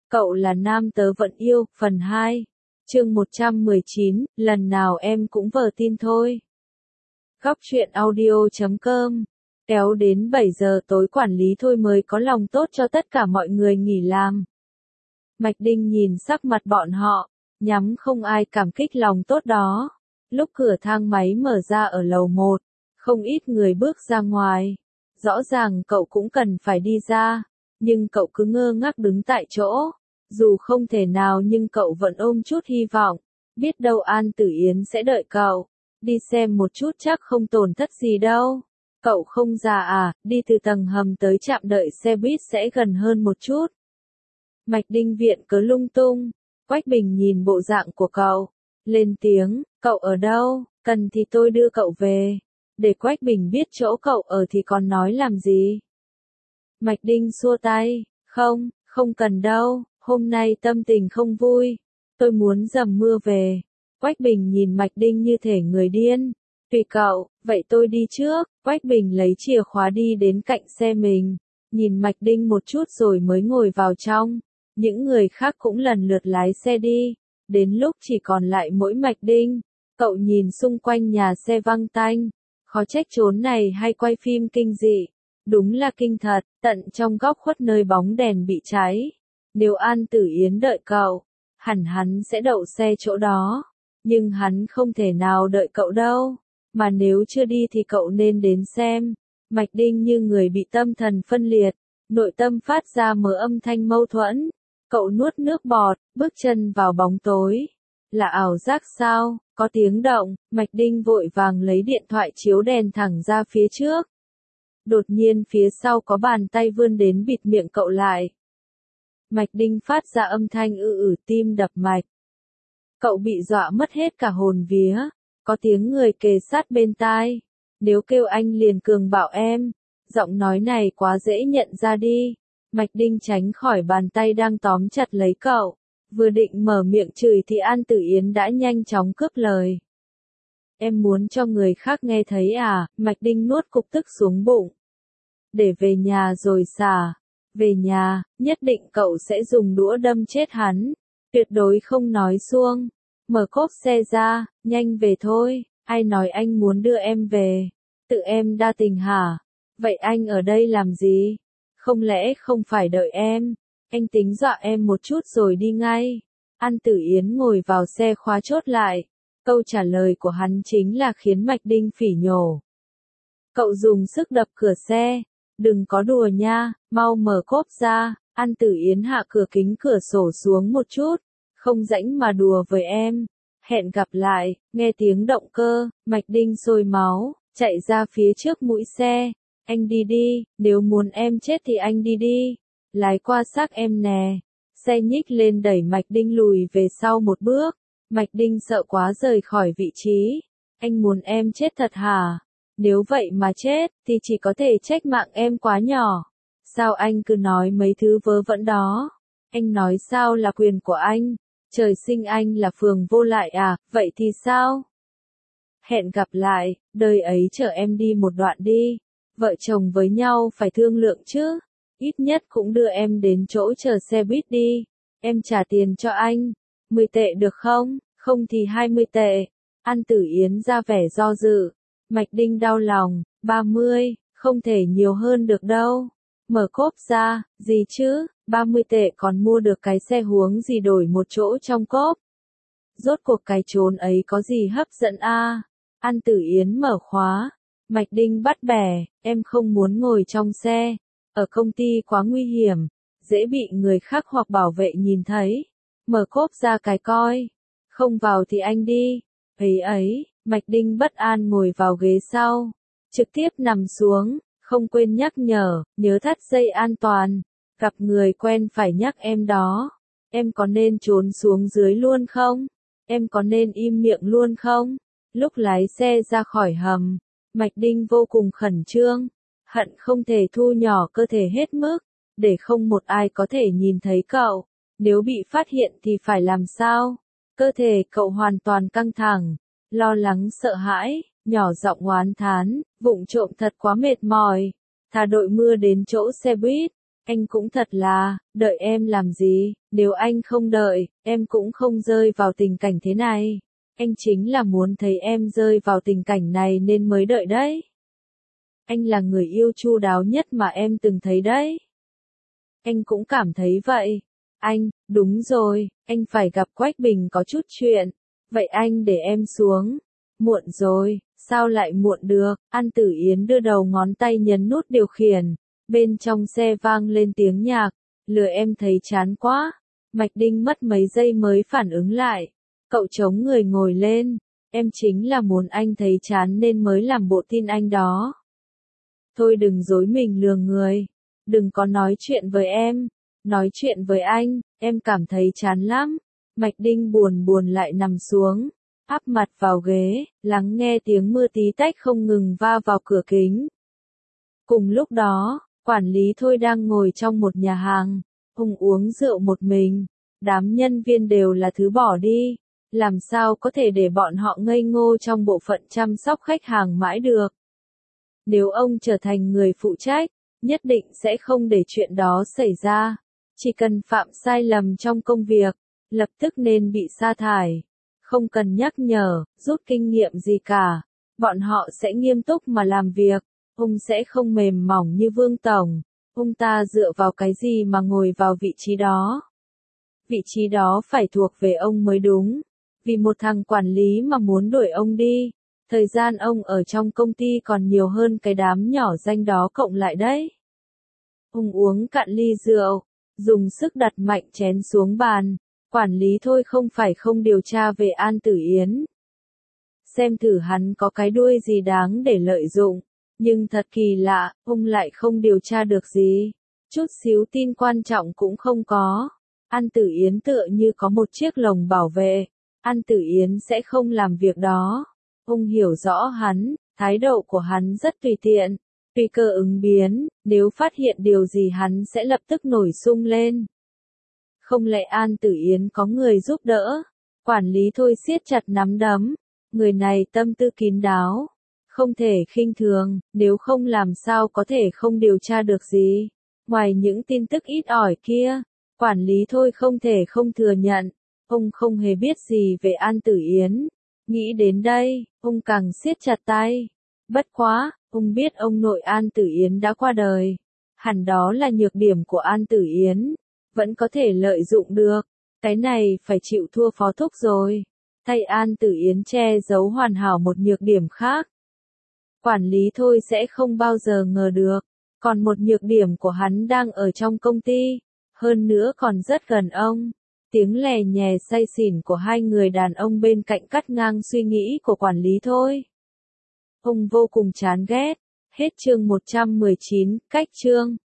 Cậu là nam tớ vẫn yêu, phần 2. Chương 119, lần nào em cũng vờ tin thôi. Góc truyện audio.com. Kéo đến 7 giờ tối quản lý thôi mới có lòng tốt cho tất cả mọi người nghỉ làm. Mạch Đinh nhìn sắc mặt bọn họ, nhắm không ai cảm kích lòng tốt đó. Lúc cửa thang máy mở ra ở lầu 1, không ít người bước ra ngoài. Rõ ràng cậu cũng cần phải đi ra, nhưng cậu cứ ngơ ngác đứng tại chỗ. Dù không thể nào nhưng cậu vẫn ôm chút hy vọng, biết đâu An Tử Yến sẽ đợi cậu. Đi xem một chút chắc không tổn thất gì đâu. Cậu không già à, đi từ tầng hầm tới trạm đợi xe buýt sẽ gần hơn một chút. Mạch Đinh viện cớ lung tung. Quách Bình nhìn bộ dạng của cậu, lên tiếng, cậu ở đâu, cần thì tôi đưa cậu về. Để Quách Bình biết chỗ cậu ở thì còn nói làm gì. Mạch Đinh xua tay, không cần đâu, hôm nay tâm tình không vui, tôi muốn dầm mưa về. Quách Bình nhìn Mạch Đinh như thể người điên, tùy cậu, vậy tôi đi trước. Quách Bình lấy chìa khóa đi đến cạnh xe mình, nhìn Mạch Đinh một chút rồi mới ngồi vào trong. Những người khác cũng lần lượt lái xe đi, đến lúc chỉ còn lại mỗi Mạch Đinh. Cậu nhìn xung quanh nhà xe văng tanh, khó trách chốn này hay quay phim kinh dị. Đúng là kinh thật, tận trong góc khuất nơi bóng đèn bị cháy. Nếu An Tử Yến đợi cậu, hẳn hắn sẽ đậu xe chỗ đó. Nhưng hắn không thể nào đợi cậu đâu. Mà nếu chưa đi thì cậu nên đến xem. Mạch Đinh như người bị tâm thần phân liệt, nội tâm phát ra mớ âm thanh mâu thuẫn. Cậu nuốt nước bọt, bước chân vào bóng tối. Là ảo giác sao? Có tiếng động, Mạch Đinh vội vàng lấy điện thoại chiếu đèn thẳng ra phía trước. Đột nhiên phía sau có bàn tay vươn đến bịt miệng cậu lại. Mạch Đinh phát ra âm thanh tim đập mạch. Cậu bị dọa mất hết cả hồn vía. Có tiếng người kề sát bên tai. Nếu kêu anh liền cường bảo em. Giọng nói này quá dễ nhận ra đi. Mạch Đinh tránh khỏi bàn tay đang tóm chặt lấy cậu. Vừa định mở miệng chửi thì An Tử Yến đã nhanh chóng cướp lời. Em muốn cho người khác nghe thấy à? Mạch Đinh nuốt cục tức xuống bụng. Để về nhà rồi xả. Về nhà, nhất định cậu sẽ dùng đũa đâm chết hắn. Tuyệt đối không nói suông. Mở cốp xe ra, nhanh về thôi. Ai nói anh muốn đưa em về? Tự em đa tình hả? Vậy anh ở đây làm gì? Không lẽ không phải đợi em? Anh tính dọa em một chút rồi đi ngay. An Tử Yến ngồi vào xe khóa chốt lại. Câu trả lời của hắn chính là khiến Mạch Đinh phỉ nhổ. Cậu dùng sức đập cửa xe. Đừng có đùa nha, mau mở cốp ra. An Tử Yến hạ cửa kính cửa sổ xuống một chút. Không rảnh mà đùa với em. Hẹn gặp lại. Nghe tiếng động cơ, Mạch Đinh sôi máu, chạy ra phía trước mũi xe. Anh đi đi, nếu muốn em chết thì anh đi đi. Lái qua xác em nè. Xe nhích lên đẩy Mạch Đinh lùi về sau một bước. Mạch Đinh sợ quá rời khỏi vị trí. Anh muốn em chết thật hả? Nếu vậy mà chết, thì chỉ có thể trách mạng em quá nhỏ. Sao anh cứ nói mấy thứ vớ vẩn đó? Anh nói sao là quyền của anh? Trời sinh anh là phường vô lại à, vậy thì sao? Hẹn gặp lại, đời ấy chở em đi một đoạn đi. Vợ chồng với nhau phải thương lượng chứ. Ít nhất cũng đưa em đến chỗ chờ xe buýt đi. Em trả tiền cho anh. 10 tệ được không? Không thì 20 tệ. An Tử Yến ra vẻ do dự. Mạch Đinh đau lòng. 30, không thể nhiều hơn được đâu. Mở cốp ra, gì chứ? 30 tệ còn mua được cái xe huống gì đổi một chỗ trong cốp. Rốt cuộc cái chốn ấy có gì hấp dẫn a? An Tử Yến mở khóa. Mạch Đinh bắt bẻ, em không muốn ngồi trong xe. Ở công ty quá nguy hiểm, dễ bị người khác hoặc bảo vệ nhìn thấy. Mở cốp ra cái coi. Không vào thì anh đi. Ấy, Mạch Đinh bất an ngồi vào ghế sau. Trực tiếp nằm xuống, không quên nhắc nhớ thắt dây an toàn. Gặp người quen phải nhắc em đó. Em có nên trốn xuống dưới luôn không? Em có nên im miệng luôn không? Lúc lái xe ra khỏi hầm, Mạch Đinh vô cùng khẩn trương. Hận không thể thu nhỏ cơ thể hết mức, để không một ai có thể nhìn thấy cậu. Nếu bị phát hiện thì phải làm sao? Cơ thể cậu hoàn toàn căng thẳng, lo lắng sợ hãi, nhỏ giọng oán thán, vụng trộm thật quá mệt mỏi. Thà đội mưa đến chỗ xe buýt, Anh cũng thật là, đợi em làm gì, nếu anh không đợi, em cũng không rơi vào tình cảnh thế này. Anh chính là muốn thấy em rơi vào tình cảnh này nên mới đợi đấy. Anh là người yêu chu đáo nhất mà em từng thấy đấy. Anh cũng cảm thấy vậy. Anh, đúng rồi, anh phải gặp Quách Bình có chút chuyện. Vậy anh để em xuống. Muộn rồi, sao lại muộn được? An Tử Yến đưa đầu ngón tay nhấn nút điều khiển. Bên trong xe vang lên tiếng nhạc. Lừa em thấy chán quá. Mạch Đinh mất mấy giây mới phản ứng lại. Cậu chống người ngồi lên. Em chính là muốn anh thấy chán nên mới làm bộ tin anh đó. Thôi đừng dối mình lừa người. Đừng có nói chuyện với em. Nói chuyện với anh, em cảm thấy chán lắm. Mạch Đinh buồn buồn lại nằm xuống, áp mặt vào ghế, lắng nghe tiếng mưa tí tách không ngừng va vào cửa kính. Cùng lúc đó, quản lý Thôi đang ngồi trong một nhà hàng, ông uống rượu một mình. Đám nhân viên đều là thứ bỏ đi. Làm sao có thể để bọn họ ngây ngô trong bộ phận chăm sóc khách hàng mãi được. Nếu ông trở thành người phụ trách, nhất định sẽ không để chuyện đó xảy ra. Chỉ cần phạm sai lầm trong công việc, lập tức nên bị sa thải. Không cần nhắc nhở, rút kinh nghiệm gì cả. Bọn họ sẽ nghiêm túc mà làm việc. Ông sẽ không mềm mỏng như Vương Tổng. Ông ta dựa vào cái gì mà ngồi vào vị trí đó? Vị trí đó phải thuộc về ông mới đúng. Vì một thằng quản lý mà muốn đuổi ông đi. Thời gian ông ở trong công ty còn nhiều hơn cái đám nhỏ danh đó cộng lại đấy. Ông uống cạn ly rượu, dùng sức đặt mạnh chén xuống bàn. Quản lý Thôi không phải không điều tra về An Tử Yến. Xem thử hắn có cái đuôi gì đáng để lợi dụng. Nhưng thật kỳ lạ, ông lại không điều tra được gì. Chút xíu tin quan trọng cũng không có. An Tử Yến tựa như có một chiếc lồng bảo vệ. An Tử Yến sẽ không làm việc đó. Ông hiểu rõ hắn, thái độ của hắn rất tùy tiện, tùy cơ ứng biến, nếu phát hiện điều gì hắn sẽ lập tức nổi sung lên. Không lẽ An Tử Yến có người giúp đỡ? Quản lý Thôi siết chặt nắm đấm, người này tâm tư kín đáo, không thể khinh thường, nếu không làm sao có thể không điều tra được gì. Ngoài những tin tức ít ỏi kia, quản lý Thôi không thể không thừa nhận, ông không hề biết gì về An Tử Yến. Nghĩ đến đây, ông càng siết chặt tay. Bất quá, ông biết ông nội An Tử Yến đã qua đời. Hẳn đó là nhược điểm của An Tử Yến. Vẫn có thể lợi dụng được. Cái này phải chịu thua Phó Thúc rồi. Thay An Tử Yến che giấu hoàn hảo một nhược điểm khác. Quản lý Thôi sẽ không bao giờ ngờ được. Còn một nhược điểm của hắn đang ở trong công ty. Hơn nữa còn rất gần ông. Tiếng lè nhè say xỉn của hai người đàn ông bên cạnh cắt ngang suy nghĩ của quản lý Thôi. Ông vô cùng chán ghét. Hết chương 119, cách chương.